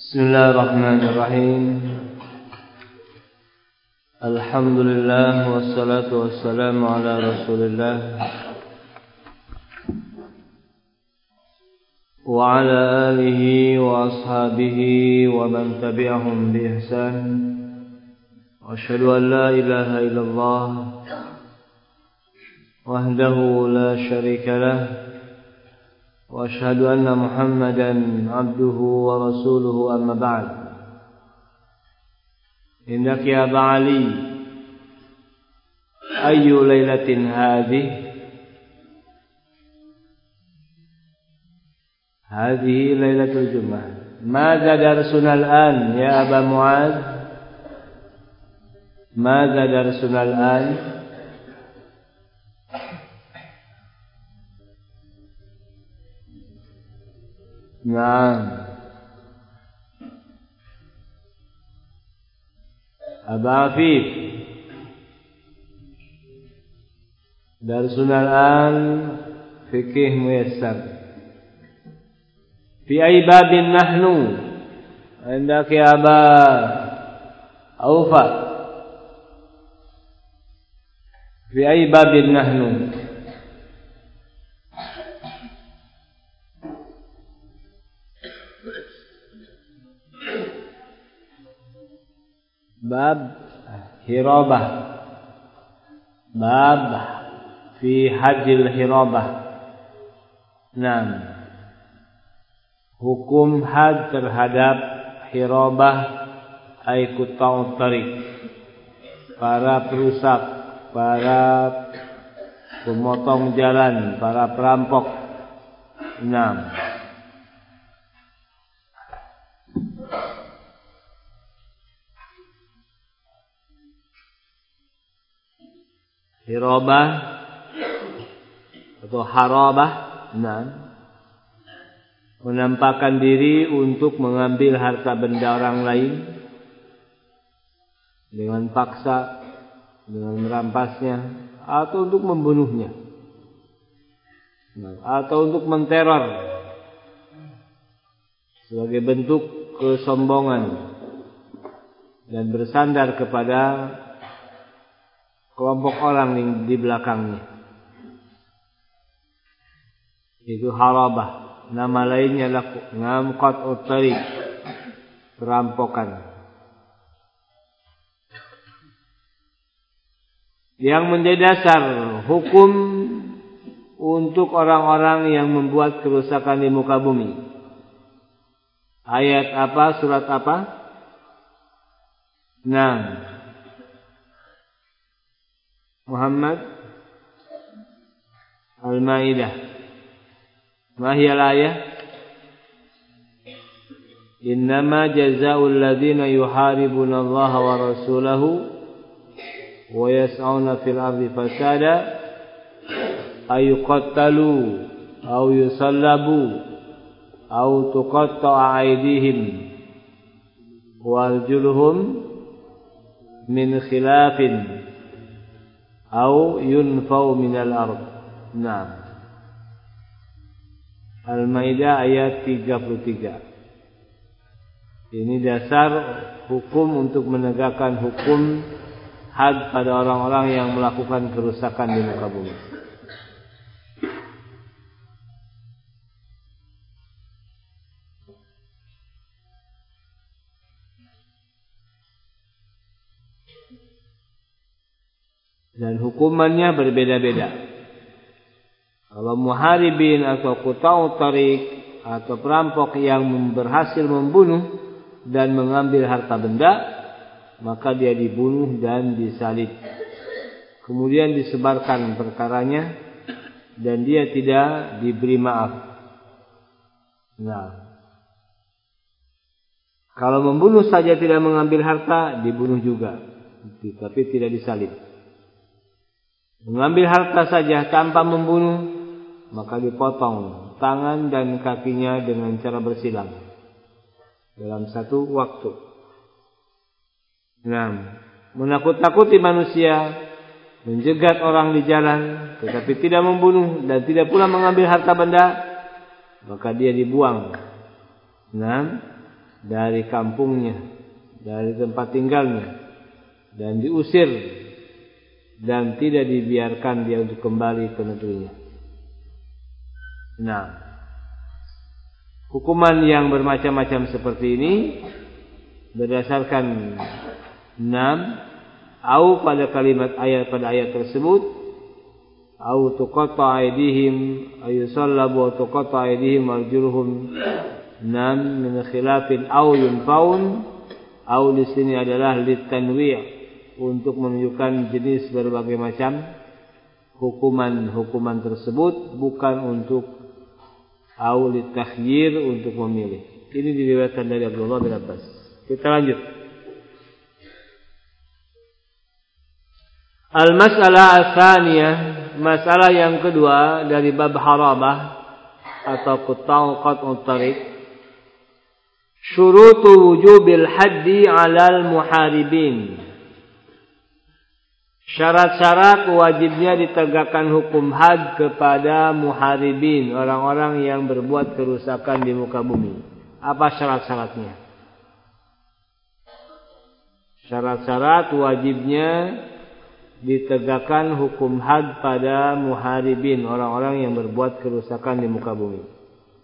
Bismillahirrahmanirrahim. Alhamdulillah wassalatu wassalamu ala Rasulillah wa ala alihi wa ashabihi wa man tabi'ahum bi ihsan. Wa asyhadu an la ilaha illallah wahdahu la syarika lah. وأشهد أن محمدا عبده ورسوله أما بعد. إنك يا أبا علي أي ليلة هذه؟ هذه ليلة الجمعة. ماذا درسنا الآن يا أبا معاذ؟ ماذا درسنا الآن؟ نعم أبا عفيف درسنا الآن فقه ميسر. في أي باب نحن؟ عندك يا أبا أوفى في أي باب نحن؟ باب hirabah. Bab fi hajil hirabah. Nah, hukum had terhadap hirabah ay quta'ut tariq, para perusak, para pemotong jalan, para perampok. Nah, hirabah atau harabah, menampakkan diri untuk mengambil harta benda orang lain dengan paksa, dengan merampasnya, atau untuk membunuhnya, atau untuk menteror sebagai bentuk kesombongan dan bersandar kepada kelompok orang yang di belakangnya. Itu harabah. Nama lainnya adalah qat'ut tariq, perampokan. Yang menjadi dasar hukum untuk orang-orang yang membuat kerusakan di muka bumi. Ayat apa? Surat apa? Muhammad Al-Maidah. Ma hiya al-ayah? Innama jazaa'ul ladzina yuharibuna Allah wa rasulahu wa yas'auna fil ardi fasada ay yuqattalu aw yusallabu aw tuqatta'a aydihim wa arjuluhum min khilafin au yunfau minal ard. Nah, Al-Maidah ayat 33. Ini dasar hukum untuk menegakkan hukum had pada orang-orang yang melakukan kerusakan di muka bumi. Dan hukumannya berbeda-beda. Kalau muharibin atau quta'ut tariq atau perampok yang berhasil membunuh dan mengambil harta benda, maka dia dibunuh dan disalib. Kemudian disebarkan perkaranya dan dia tidak diberi maaf. Nah, kalau membunuh saja tidak mengambil harta, dibunuh juga, tapi tidak disalib. Mengambil harta saja tanpa membunuh, maka dipotong tangan dan kakinya dengan cara bersilang dalam satu waktu. Menakut-nakuti manusia, menjegat orang di jalan, tetapi tidak membunuh dan tidak pula mengambil harta benda, maka dia dibuang dari kampungnya, dari tempat tinggalnya, dan diusir dan tidak dibiarkan dia untuk kembali ke negerinya. Nah, hukuman yang bermacam-macam seperti ini berdasarkan 6 au pada kalimat ayat pada ayat tersebut, au tuqatta aydihim ayusallabu tuqatta aydihim arjuluhum 6 min khilafin au yunfaun. Au di sini adalah litanwi' untuk menunjukkan jenis berbagai macam hukuman tersebut, bukan untuk au litakhyir untuk memilih. Ini diriwayatkan dari Abdullah bin Abbas. Kita lanjut. Al-mas'alah ats-tsaniyah, masalah yang kedua dari bab harabah atau qat'u tariq. Syurutu wujubil haddi 'alal muharibin. Syarat-syarat wajibnya ditegakkan hukum had kepada muharibin, orang-orang yang berbuat kerusakan di muka bumi. Apa syarat-syaratnya? Syarat-syarat wajibnya ditegakkan hukum had pada muharibin, orang-orang yang berbuat kerusakan di muka bumi.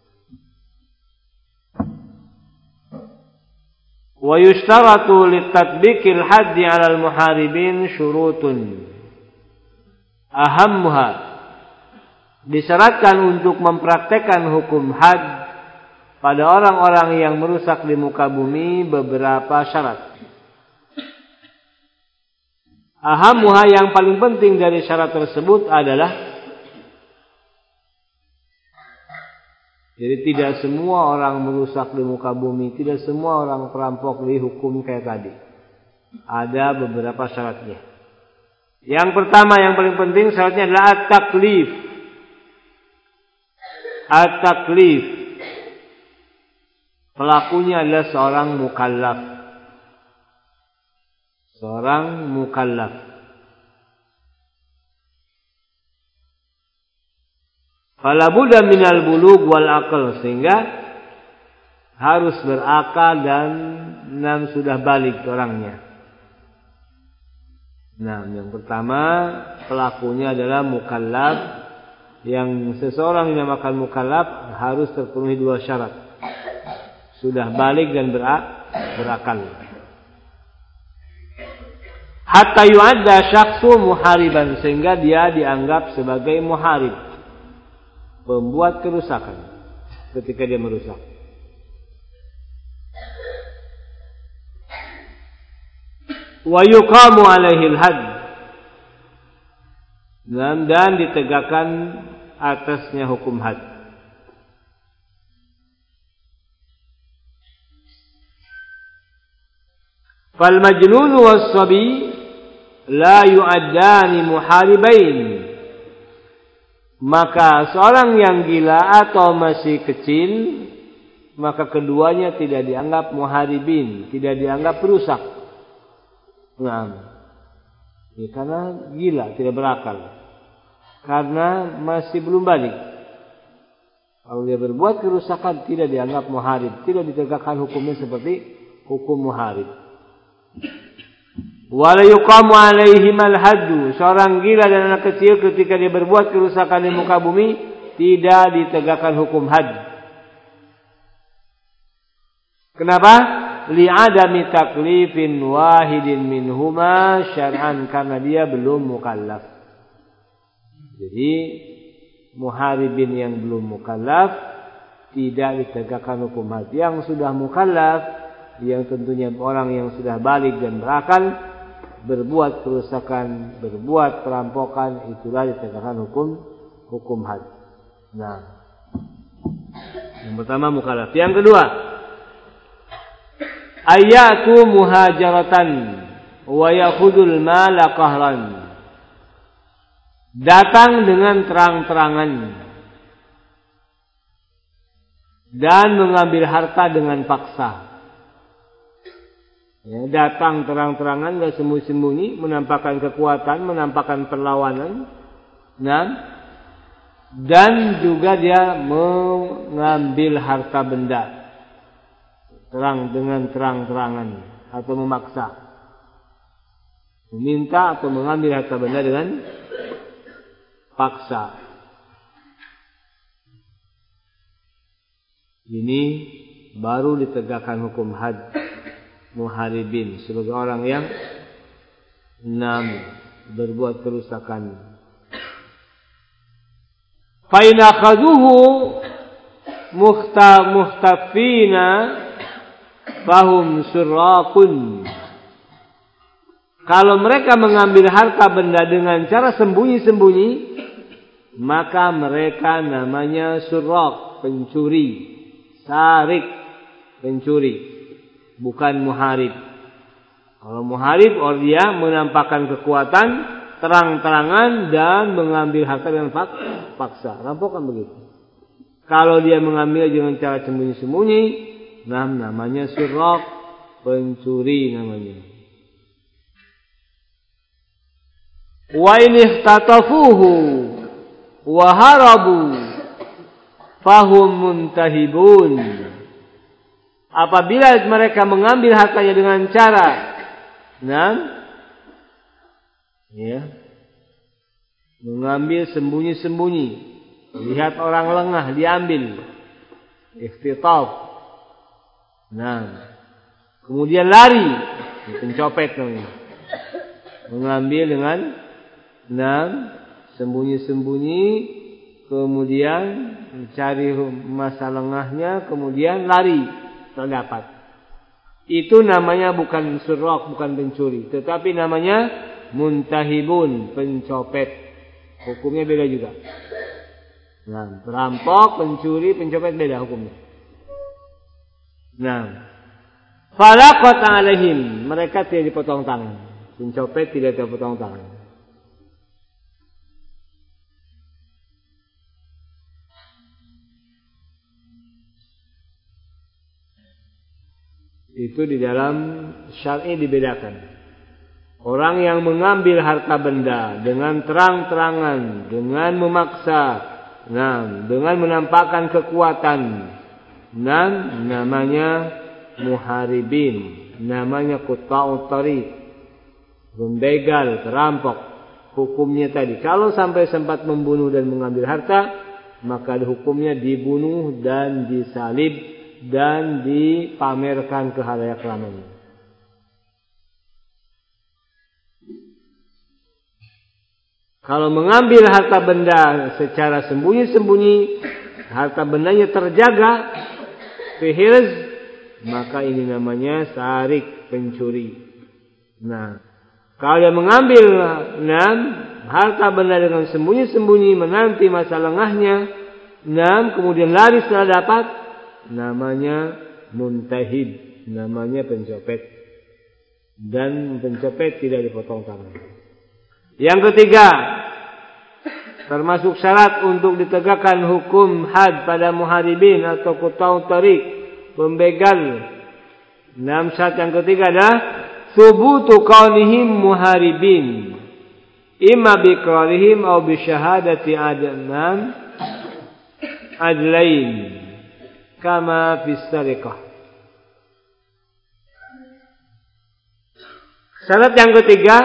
Wa yushtaratu litatbiqil haddi 'alal muharibin syurutun. Ahammuha, disyaratkan untuk mempraktekkan hukum had pada orang-orang yang merusak di muka bumi beberapa syarat. Ahammuha, yang paling penting dari syarat tersebut adalah, jadi tidak semua orang merusak di muka bumi, tidak semua orang perampok dihukum kayak tadi. Ada beberapa syaratnya. Yang pertama, yang paling penting syaratnya adalah at-taklif. At-taklif. Pelakunya adalah seorang mukallaf. Seorang mukallaf. Fala budda minal bulugh wal aql, sehingga harus berakal dan sudah balik orangnya. Nah, yang pertama pelakunya adalah mukallaf. Yang seseorang yang dinamakan mukallaf harus terpenuhi 2 syarat. Sudah balik dan berakal. Hatta yu'adda syakhsu muhariban, sehingga dia dianggap sebagai muharib, pembuat kerusakan ketika dia merusak. Wa yuqamu alaihi al-hadd, dan ditegakkan atasnya hukum had. Fal majnun was-sabi la yu'addani muharibain. Maka seorang yang gila atau masih kecil, maka keduanya tidak dianggap muharibin, tidak dianggap perusak. Nah, ya, karena gila, tidak berakal, karena masih belum balik. Kalau dia berbuat kerusakan tidak dianggap muharib, tidak ditegakkan hukumnya seperti hukum muharib. Wala yuqamu alaihim al-haddu, seorang gila dan anak kecil ketika dia berbuat kerusakan di muka bumi tidak ditegakkan hukum had. Kenapa? Li'adami taklifin wahidin minhuma syar'an, karena dia belum mukallaf. Jadi muharibin yang belum mukallaf tidak ditegakkan hukum had. Yang sudah mukallaf, yang tentunya orang yang sudah balik dan berakal, berbuat kerusakan, berbuat perampokan, itulah ditegakkan hukum had. Nah, yang pertama mukallaf. Yang kedua, ayatu muhajaratan wa yakhudul mala qahran, datang dengan terang-terangan dan mengambil harta dengan paksa. Ya, datang terang-terangan, enggak sembunyi-sembunyi, menampakkan kekuatan, menampakkan perlawanan. Nah, dan juga dia mengambil harta benda terang-terangan atau memaksa, meminta atau mengambil harta benda dengan paksa. Ini baru ditegakkan hukum had muharibin sebagai orang yang 6 berbuat kerusakan. Fa in akhaduhu muhtafina fahum suraqun. Kalau mereka mengambil harta benda dengan cara sembunyi-sembunyi, maka mereka namanya suraq, pencuri. Sarik, pencuri, bukan muharib. Kalau muharib, dia menampakkan kekuatan terang-terangan dan mengambil harta dengan paksa. Rampok kan begitu. Kalau dia mengambil dengan cara sembunyi-sembunyi, namanya suraq, pencuri namanya. Wa in ihtatafuhu wa harabu fahum muntahibun. Apabila mereka mengambil hartanya dengan cara mengambil sembunyi-sembunyi, lihat orang lengah diambil, ikhtitaf. Kemudian lari, pencopet namanya. Mengambil dengan sembunyi-sembunyi, kemudian mencari masa lengahnya, kemudian lari, terdapat. Itu namanya bukan suraq, bukan pencuri, tetapi namanya muntahibun, pencopet. Hukumnya beda juga. Perampok, pencuri, pencopet beda hukumnya. Fala qata alaihim, mereka tidak dipotong tangan. Pencopet tidak dipotong tangan. Itu di dalam syar'i dibedakan. Orang yang mengambil harta benda dengan terang-terangan, dengan memaksa, dengan menampakkan kekuatan, namanya muharibin, namanya quta'ut thariq, pembegal, perampok. Hukumnya tadi, kalau sampai sempat membunuh dan mengambil harta, maka hukumnya dibunuh dan disalib dan dipamerkan ke khalayak ramai. Kalau mengambil harta benda secara sembunyi-sembunyi, harta bendanya terjaga, fihirz, maka ini namanya sarik, pencuri. Kalau dia mengambil harta benda dengan sembunyi-sembunyi, menanti masa lengahnya, kemudian lari setelah dapat, namanya muntahib, namanya pencopet. Dan pencopet tidak dipotong tangan. Yang ketiga, termasuk syarat untuk ditegakkan hukum had pada muharibin atau quta'ut thariq, pembegal. Syarat yang ketiga adalah thubutu kaunihim muharibin, imma biqrarihim aw bi syahadati adlain kama fi sariqah. Syarat yang ketiga,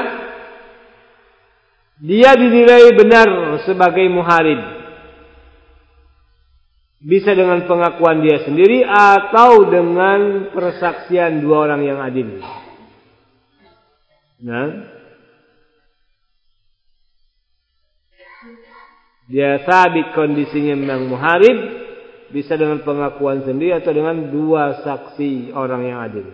dia dinilai benar sebagai muharib. Bisa dengan pengakuan dia sendiri atau dengan persaksian dua orang yang adil. Dia sabit kondisinya memang muharib, bisa dengan pengakuan sendiri atau dengan dua saksi orang yang adil.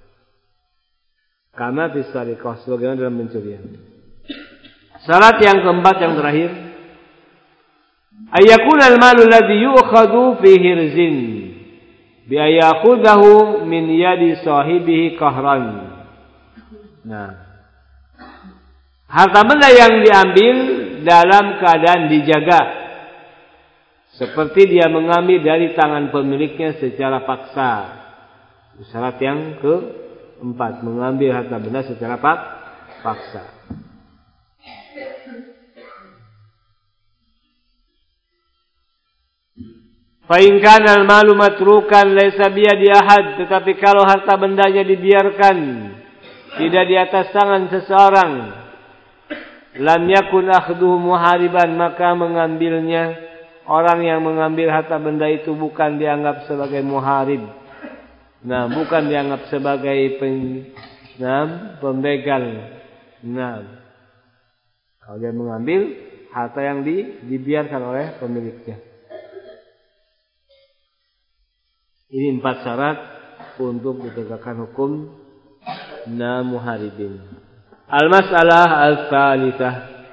Kama fi sariqah, sebagaimana dalam pencurian. Syarat yang keempat, yang terakhir, ayakun al-malu alladhi yu'khadhu fi hirzin bi ayakhudahu min yadi sahibihi qahran. Harta benda yang diambil dalam keadaan dijaga, seperti dia mengambil dari tangan pemiliknya secara paksa. Syarat yang keempat, mengambil harta benda secara paksa. Fa in kana al-malu matrukan laisa biyadi ahad, tetapi kalau harta bendanya dibiarkan tidak di atas tangan seseorang, lam yakun akhduhu muhariban, maka mengambilnya, orang yang mengambil harta benda itu bukan dianggap sebagai muharib. Nah, bukan dianggap sebagai pembegal. Nah, kalau dia mengambil harta yang dibiarkan oleh pemiliknya. Ini 4 syarat untuk ditegakkan hukum muharibin. Al-mas'alah al-thalithah.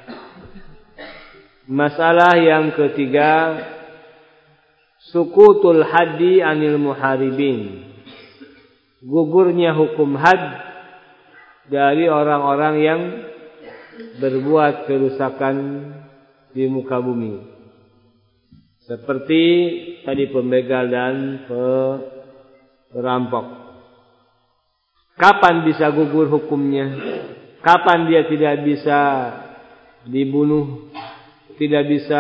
Masalah yang ketiga, sukutul haddi anil muharibin. Gugurnya hukum had dari orang-orang yang berbuat kerusakan di muka bumi. Seperti tadi pembegal dan perampok. Kapan bisa gugur hukumnya? Kapan dia tidak bisa dibunuh? Tidak bisa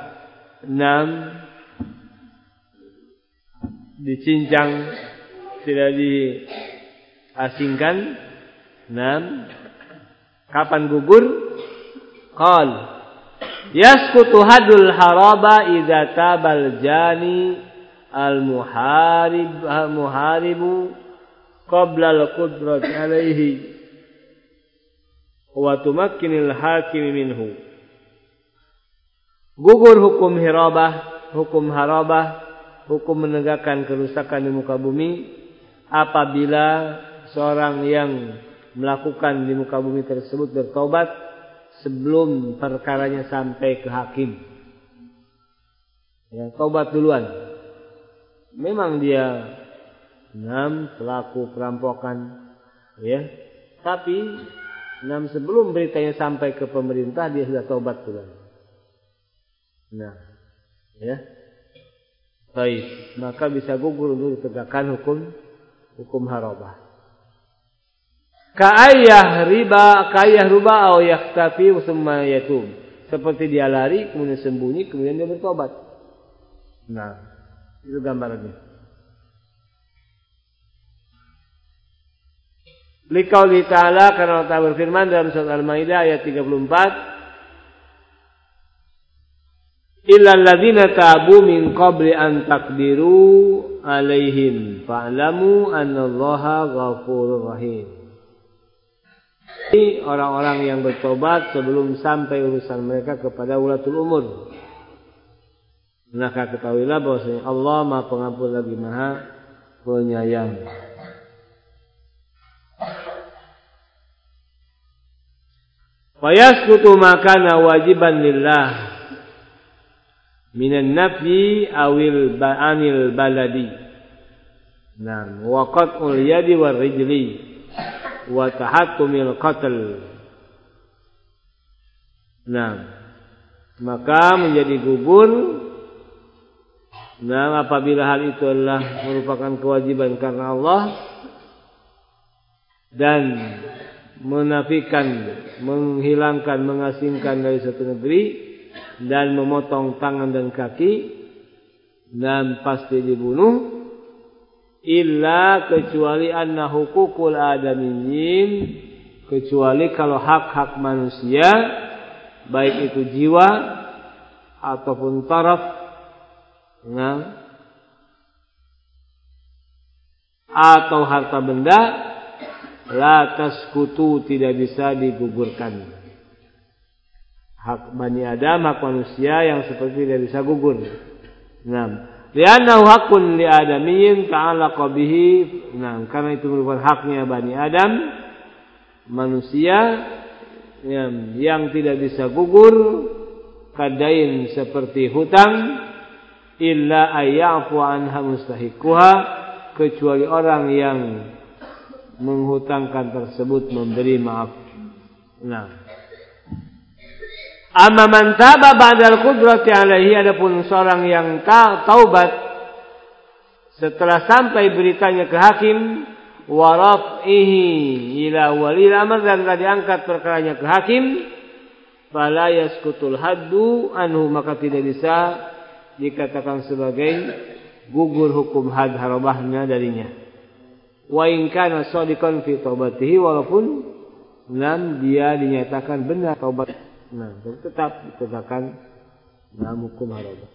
dicincang, tidak diasingkan. Kapan gugur? Qal yasqutu hadul haraba idza tabal jani al muharibu qabla al qudrat alaihi wa tumakkinil hakim minhu. Gugur hukum harabah, hukum menegakkan kerusakan di muka bumi apabila seorang yang melakukan di muka bumi tersebut bertobat sebelum perkaranya sampai ke hakim. Ya, tobat duluan. Memang dia pelaku perampokan, ya. Tapi sebelum beritanya sampai ke pemerintah dia sudah tobat duluan. Nah, ya. Baik, maka bisa gugur untuk ditegakkan hukum harabah. Ka'ayyah ruba atau yaktafi thumma yatub. Seperti dia lari kemudian sembunyi kemudian dia bertobat. Nah, itu gambarannya. Liqauli ta'ala, karena Allah berfirman dalam surat Al-Maidah ayat 34, illal ladzina tabu min qabli an taqdiru alaihim fa'lamu annallaha ghafurur rahim. Ini orang-orang yang bertobat sebelum sampai urusan mereka kepada ulatul umur. Maka ketahuilah bahwasanya Allah Maha Pengampun lagi Maha Penyayang. Wa yasqutu ma kana wajiban lillah minan nafyi awil ba'anil baladi. Nah, wa qat'ul yadi war rijli wa tahattumil qatl. Nah, maka menjadi gugur apabila hal itu adalah merupakan kewajiban karena Allah dan menafikan, menghilangkan, mengasingkan dari satu negeri dan memotong tangan dan kaki dan pasti dibunuh illa kecuali anna hukukul adamiyyin, kecuali kalau hak-hak manusia baik itu jiwa ataupun taraf atau harta benda la taskutu, tidak bisa digugurkan. Hak Bani Adam, hak manusia yang seperti tidak bisa gugur. Li'annahu haqqun li adamiyyin ta'alaqa bihi. Karena itu merupakan haknya Bani Adam, manusia yang tidak bisa gugur, kadain seperti hutang, illa ayyafu anha mustahiquha, kecuali orang yang menghutangkan tersebut memberi maaf. Amma man taba ba'dal qudrati alaihi, adapun seorang yang taubat setelah sampai beritanya ke hakim, wa raf'ihi ila walil amr, dan telah diangkat perkaranya ke hakim, fala yasqutul haddu anhu, maka tidak bisa dikatakan sebagai gugur hukum had harobahnya darinya. Wa in kana shadiqan fi taubatihi, walaupun dia dinyatakan benar taubat, tetap ditegakkan dalam hukum harobah.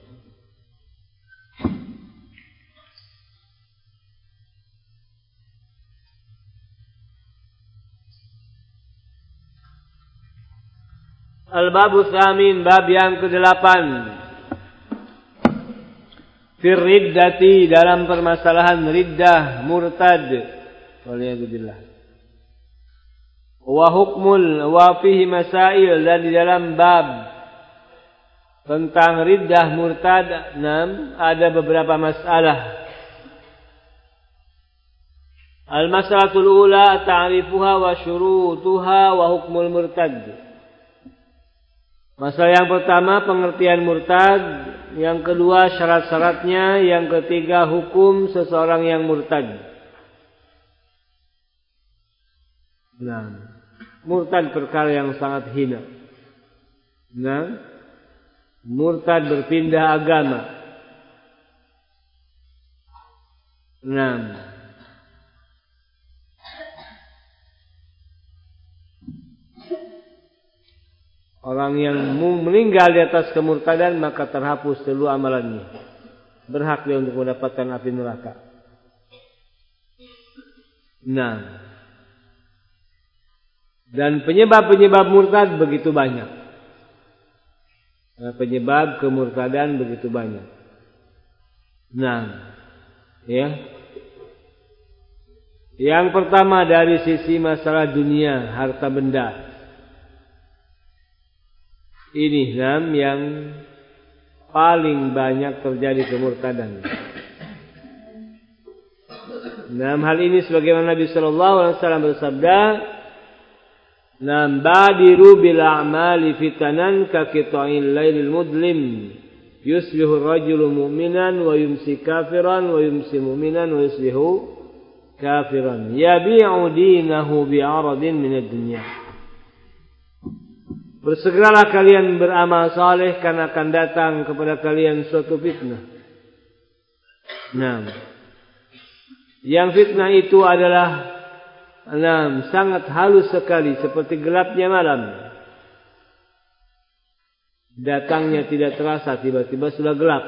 Al-babu tsamin, bab yang ke-8. Fir riddati, dalam permasalahan riddah, murtad. Waliyadzubillah. Wa hukmul wa fihi masail, dan di dalam bab tentang riddah murtad, ada beberapa masalah. Al-masalatul ula ta'rifuha wa syurutuha wa hukmul murtad. Masalah yang pertama pengertian murtad, yang kedua syarat-syaratnya, yang ketiga hukum seseorang yang murtad. Murtad perkara yang sangat hina. Murtad berpindah agama. Orang yang meninggal di atas kemurtadan maka terhapus seluruh amalannya. Berhak dia untuk mendapatkan api neraka. Dan penyebab-penyebab murtad begitu banyak. Penyebab kemurtadan begitu banyak. Yang pertama dari sisi masalah dunia, harta benda. Ini yang paling banyak terjadi kemurtadan. Hal ini sebagaimana Nabi sallallahu alaihi wasallam bersabda, badiru bil a'mali fitanan ka qita'il lailil mudlim, yusbihu ar-rajulu mu'minan wa yumsi kafiran wa yumsi mu'minan wa yusbihu kafiran, yabi'u dinahu bi'aradin minad dunya. Bersegeralah kalian beramal saleh, karena akan datang kepada kalian suatu fitnah. Yang fitnah itu adalah sangat halus sekali, seperti gelapnya malam. Datangnya tidak terasa, tiba-tiba sudah gelap.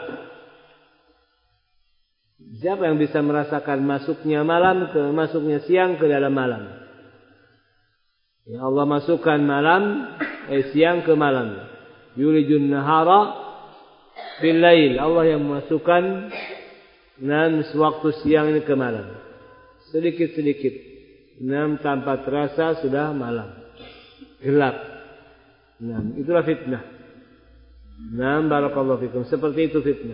Siapa yang bisa merasakan masuknya masuknya siang ke dalam malam? Ya Allah masukkan siang ke malam. Yulijun nahara fil lail. Allah yang memasukkan waktu siang ini ke malam. Sedikit-sedikit. Tanpa terasa sudah malam. Gelap. Itulah fitnah. Barakallahu fikum. Seperti itu fitnah.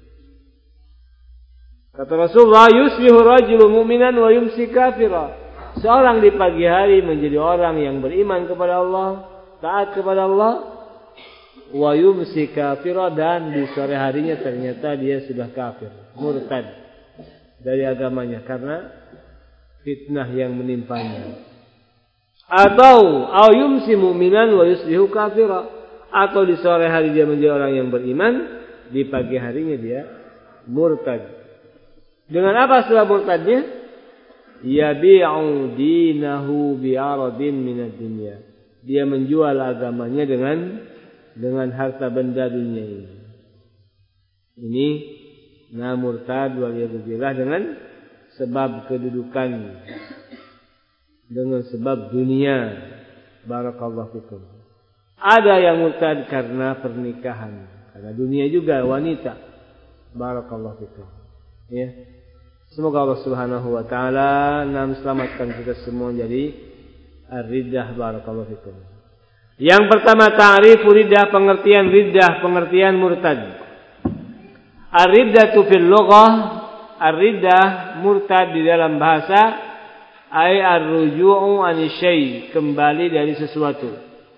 Kata Rasulullah, yusbihu rajulu mu'minan wa yumsi kafira. Seorang di pagi hari menjadi orang yang beriman kepada Allah, taat kepada Allah, wa yumsi kafira, dan di sore harinya ternyata dia sudah kafir, murtad dari agamanya karena fitnah yang menimpanya. Atau yumsi mu'minan wa yusbihu kafira, atau di sore hari dia menjadi orang yang beriman, di pagi harinya dia murtad. Dengan apa setelah murtadnya? Yabi'u dinahu bi'aradin minad dunya. Dia menjual agamanya dengan harta benda dunia ini. Ini murtad waliyadzubillah dengan sebab kedudukan, dengan sebab dunia. Barakallahu fikum. Ada yang murtad karena pernikahan, karena dunia juga, wanita. Barakallahu fikum. Ya. Semoga Allah Subhanahu wa taala selamatkan kita semua jadi ar-riddah. Barakallahu fikum. Yang pertama ta'rifu riddah, pengertian murtad. Ar-riddatu fil lughah, ar-riddah murtad di dalam bahasa ay ar-ruju'u an syai', kembali dari sesuatu.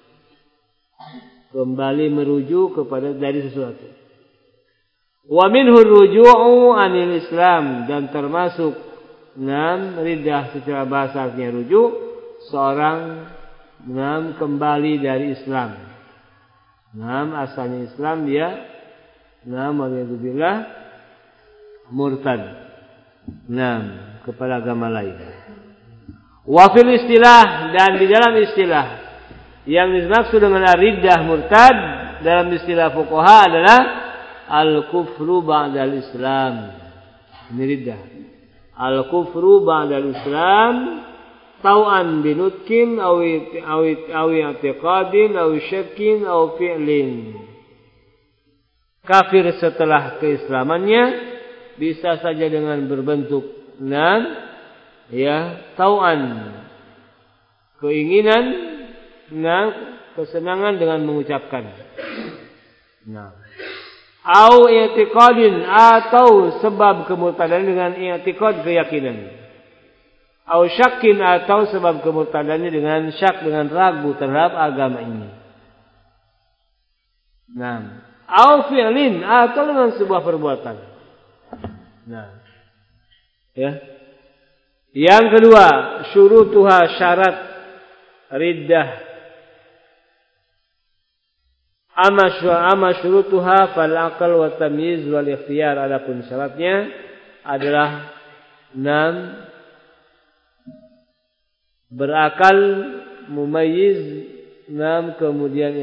Kembali merujuk dari sesuatu. Wa minhu ar-ruju'u anil Islam, dan termasuk riddah secara bahasa artinya rujuk, seorang kembali dari Islam. Asalnya Islam, dia waliyadzubillah murtad kepada agama lain. Wa fil istilah, dan di dalam istilah yang dimaksud dengan riddah murtad dalam istilah fuqaha adalah al-kufru ba'dal Islam. Ini riddah. Al-kufru ba'dal Islam tau'an binutkin aw i'tiqadin aw syakkin aw fi'lin. Kafir setelah keislamannya bisa saja dengan berbentuk tau'an, keinginan, kesenangan dengan mengucapkan. Au i'tiqadin, atau sebab kemurtadan dengan i'tiqad, keyakinan. Au syakkin, atau sebab kemurtadannya dengan syak, dengan ragu terhadap agama ini. Au fi'lin, atau dengan sebuah perbuatan. Yang kedua, syurutuha, syarat riddah. Amma syurutuha fal aql wa tamyiz wal ikhtiyar. Adapun syaratnya adalah 6 berakal, mumayyiz, 6 kemudian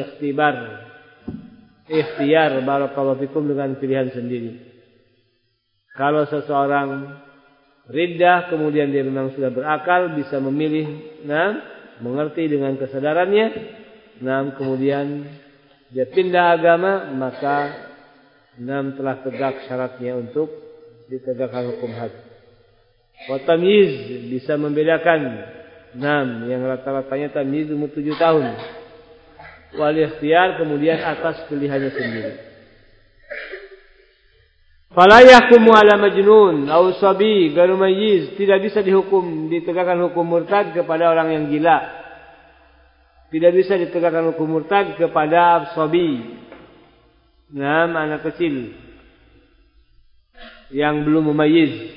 ikhtiyar barakallahu fikum, dengan pilihan sendiri. Kalau seseorang riddah kemudian dia memang sudah berakal, bisa memilih, mengerti dengan kesadarannya, kemudian dia pindah agama, maka telah tegak syaratnya untuk ditegakkan hukum had. Wa tamyiz, bisa membedakan, yang rata-ratanya tamyiz umur 7 tahun. Wal ikhtiyar, kemudian atas pilihannya sendiri. Fala yahkumu ala majnun aw sabi ghairu mayyiz, tidak bisa ditegakkan hukum murtad kepada orang yang gila. Tidak bisa ditegakkan hukum murtad kepada sabi, anak kecil yang belum mumayyiz.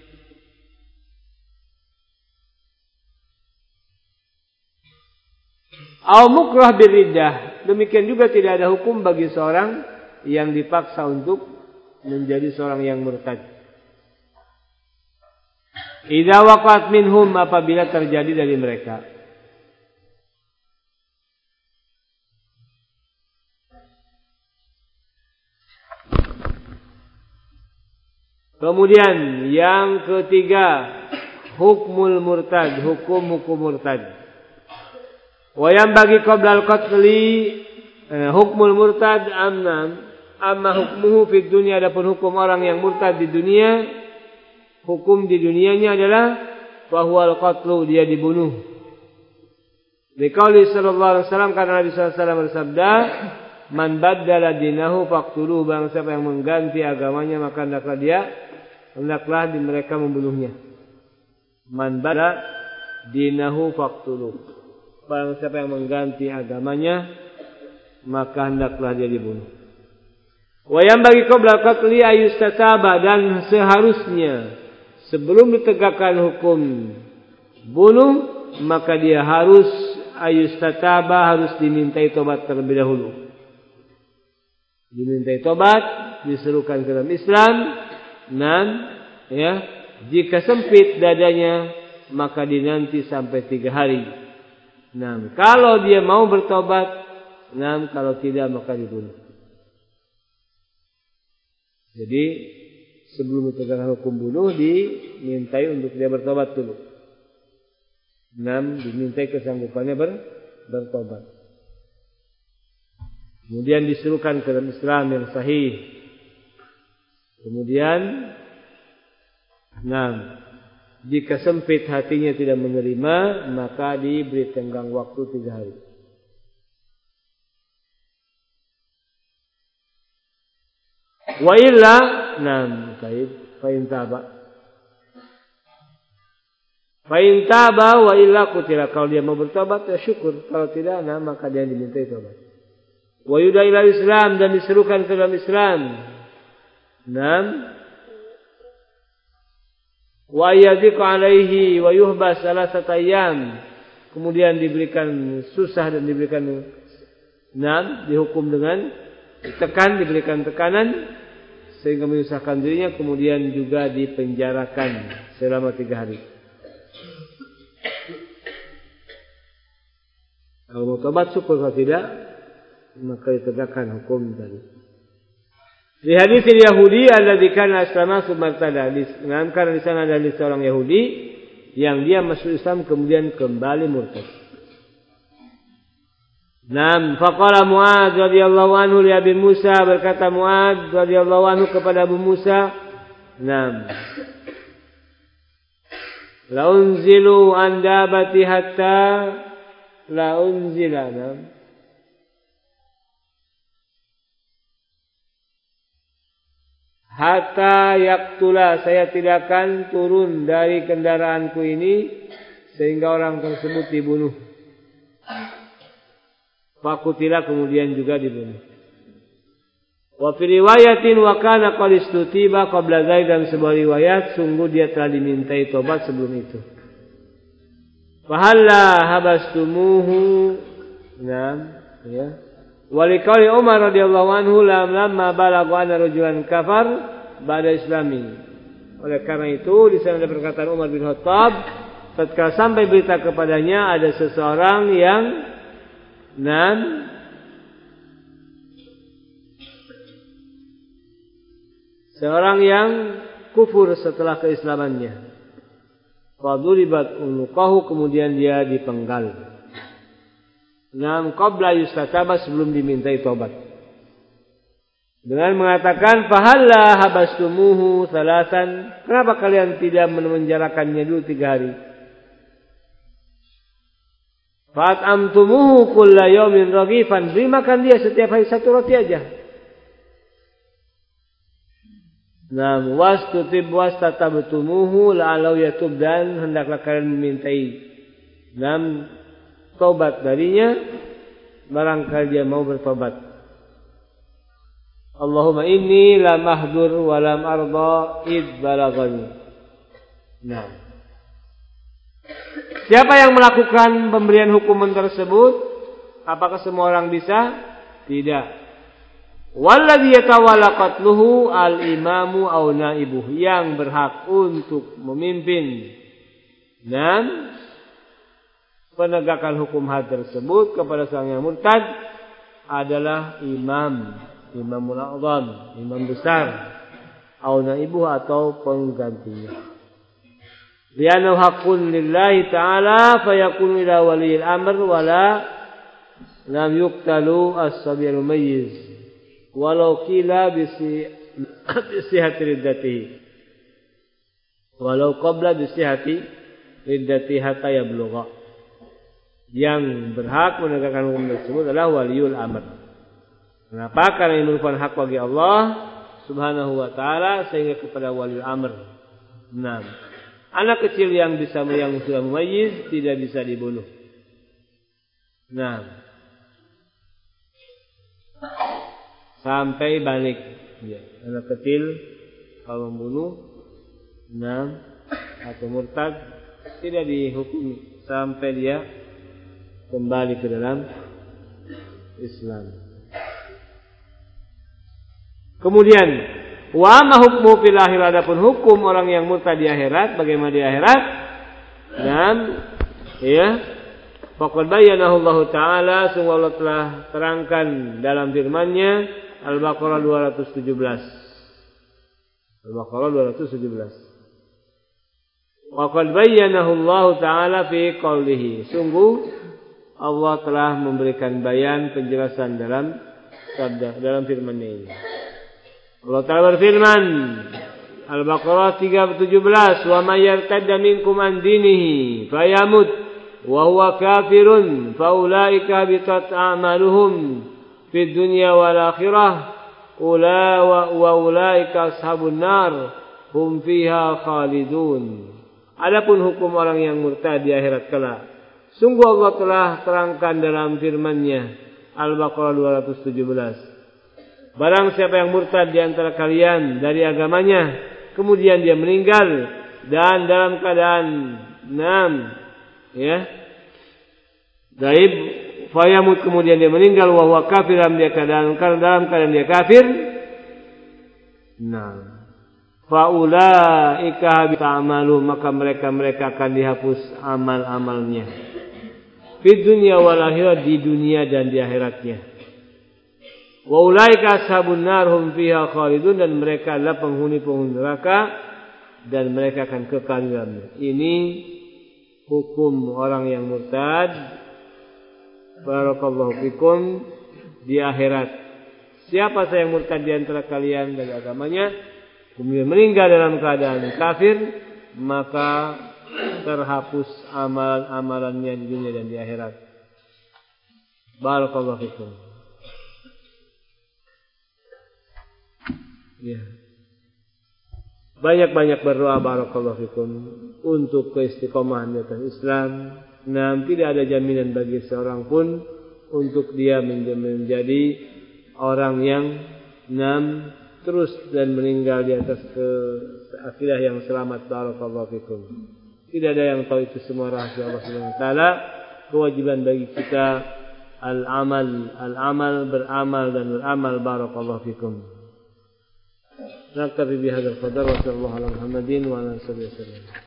Au mukrah biriddah, demikian juga tidak ada hukum bagi seorang yang dipaksa untuk menjadi seorang yang murtad. Idza waqa'at minhum, apabila terjadi dari mereka. Kemudian yang ketiga, hukmul murtad, hukum murtad. Wa yang bagi qabla al-qatli, hukmul murtad amma hukmuhu fid dunya, adapun hukum orang yang murtad di dunia, hukum di dunianya adalah bahwa al-qatlu, dia dibunuh. Liqauli sallallahu alaihi wasallam, karena Nabi sallallahu alaihi wasallam bersabda, man baddala dinahu faqtuluhu, barang siapa yang mengganti agamanya maka hendaklah mereka membunuhnya. Man baddala dinahu faqtuluhu, barang siapa yang mengganti agamanya maka hendaklah dia dibunuh. Wa yang bagi qabla qatli ayustataba, dan seharusnya sebelum ditegakkan hukum bunuh maka dia harus ayustataba, harus dimintai tobat terlebih dahulu. Dimintai tobat, diserukan ke dalam Islam, dan jika sempit dadanya maka dinanti sampai 3 hari. Kalau dia mau bertobat, kalau tidak maka dibunuh. Jadi sebelum ditegakkan hukum bunuh dimintai untuk dia bertobat dulu. Dimintai kesanggupannya bertobat. Kemudian diserukan ke dalam Islam yang sahih. Kemudian jika sempit hatinya tidak menerima, maka diberi tenggang waktu 3 hari. Wa illa, fa in taba wa illa qutila, kalau dia mau bertobat ya syukur, kalau tidak maka dia dimintai tobat. Wa yuda ila Islam, dan diserukan ke dalam Islam. Wa yadhiqu alaihi wa yuhbas 3 ayyam, kemudian diberikan susah dan diberikan dihukum dengan ditekan, diberikan tekanan sehingga menyusahkan dirinya, kemudian juga dipenjarakan selama 3 hari. Kalau mau tobat syukur, kalau tidak maka ditegakkan hukum tadi. Di hadis Yahudi alladzi kana aslama tsumma irtada, karena di sana ada seorang Yahudi yang dia masuk Islam kemudian kembali murtad. Naam, faqala Muadz radhiyallahu anhu li Abi Musa, berkata Muadz radhiyallahu anhu kepada Abu Musa, naam, la unzilu an dabati hatta la unzila, naam, hatta yaktula, saya tidak akan turun dari kendaraanku ini sehingga orang tersebut dibunuh. Fakutila, kemudian juga dibunuh. Wa fi riwayatin wa kana qad istutiba qabla dzalik, dalam sebuah riwayat sungguh dia telah dimintai tobat sebelum itu. Fa halla habastumuhu, nah, ya. Walikali Umar radhiyallahu anhu lamma balagha anna rajulan kafar ba'da islami. Oleh karena itu di sana ada perkataan Umar bin Khattab, tatkala sampai berita kepadanya ada seseorang yang seorang yang kufur setelah keislamannya. Faduribat unuqahu, kemudian dia dipenggal. Qabla yustataba, sebelum dimintai tobat. Dengan mengatakan fahalla habastumuhu thalathan, kenapa kalian tidak memenjarakannya dulu 3 hari? Fat'amtumuhu kulla yawmin raghifan, beri makan dia setiap hari 1 roti aja. Wastutib wastatabtumuhu la'allahu yatub, dan hendaklah kalian memintai tobat darinya barangkali dia mau bertobat. Allahumma inni la mahdur wa lam arda id balagani. Nah, siapa yang melakukan pemberian hukuman tersebut? Apakah semua orang bisa? Tidak. Walladzi yatawalla qatluhu al-imamu aw naibuh, yang berhak untuk memimpin dan penegakan hukum had tersebut kepada sang yang murtad adalah imamul a'zam, imam besar, aw naibuh, atau penggantinya. Li'annahu haqqun lillahi ta'ala fayakunu ila waliyil amr wala lam yuqtalu as-sabiyyul mumayyiz walau qila bisihati riddatihi walau qabla bisihati riddatihi hatta yablugha. Yang berhak menegakkan hukum tersebut adalah waliul amr. Kenapa? Karena ini merupakan hak bagi Allah Subhanahu wa ta'ala, sehingga kepada waliul amr. Nah, anak kecil yang sudah mumayyiz tidak bisa dibunuh. Nah, sampai balik. Ya, anak kecil kalau membunuh, atau murtad tidak dihukumi sampai dia kembali ke dalam Islam. Kemudian wa ma hukmu fil akhir, adapun hukum orang yang murtad di akhirat, bagaimana di akhirat? Dan ya, faqad bayyanahu Allah taala, sungguh Allah telah terangkan dalam firman-Nya Al-Baqarah 217. Al-Baqarah 217. Faqad bayyanahu Allah taala fi qoulihi, sungguh Allah telah memberikan bayan penjelasan dalam sabda, dalam firman-Nya ini. Allah Ta'ala berfirman, Al-Baqarah 317, wa may yartadda minkum an dinihi fayamut wa huwa kafirun faulaika habitat a'maluhum fid dunya wal akhirah wa ulaika ashabun nar hum fiha khalidun. Adapun hukum orang yang murtad di akhirat kelak, sungguh Allah telah terangkan dalam firman-Nya Al-Baqarah 217. Barang siapa yang murtad di antara kalian dari agamanya, kemudian dia meninggal dan dalam keadaan gaib, Fayamut, kemudian dia meninggal, wa huwa kafir, dalam keadaan dia kafir. Nah, faulaika habita amalu, maka mereka akan dihapus amal-amalnya. Di dunia wal akhirat, di dunia dan di akhiratnya. Wa ulaika ashabun nar hum fiha khalidun, dan mereka adalah penghuni-penghuni neraka dan mereka akan kekal di dalamnya. Ini hukum orang yang murtad. Barakallahu fikum, di akhirat. Siapa saya yang murtad di antara kalian dari agamanya, kemudian meninggal dalam keadaan kafir, maka terhapus amalan-amalannya di dunia dan di akhirat. Barakallahu fikum. Ya. Banyak-banyak berdoa barakallahu fikum untuk keistiqomahan di atas Islam. Nah, tidak ada jaminan bagi seorang pun untuk dia menjadi orang yang terus dan meninggal di atas akidah yang selamat. Barakallahu fikum. Tidak ada yang tahu itu semua rahasia Allah Subhanahu wa taala. Kewajiban bagi kita beramal dan beramal. Barakallahu fikum. Naktabi bihadzal qadar wa sallallahu ala Muhammadin wa ala alihi wasallam.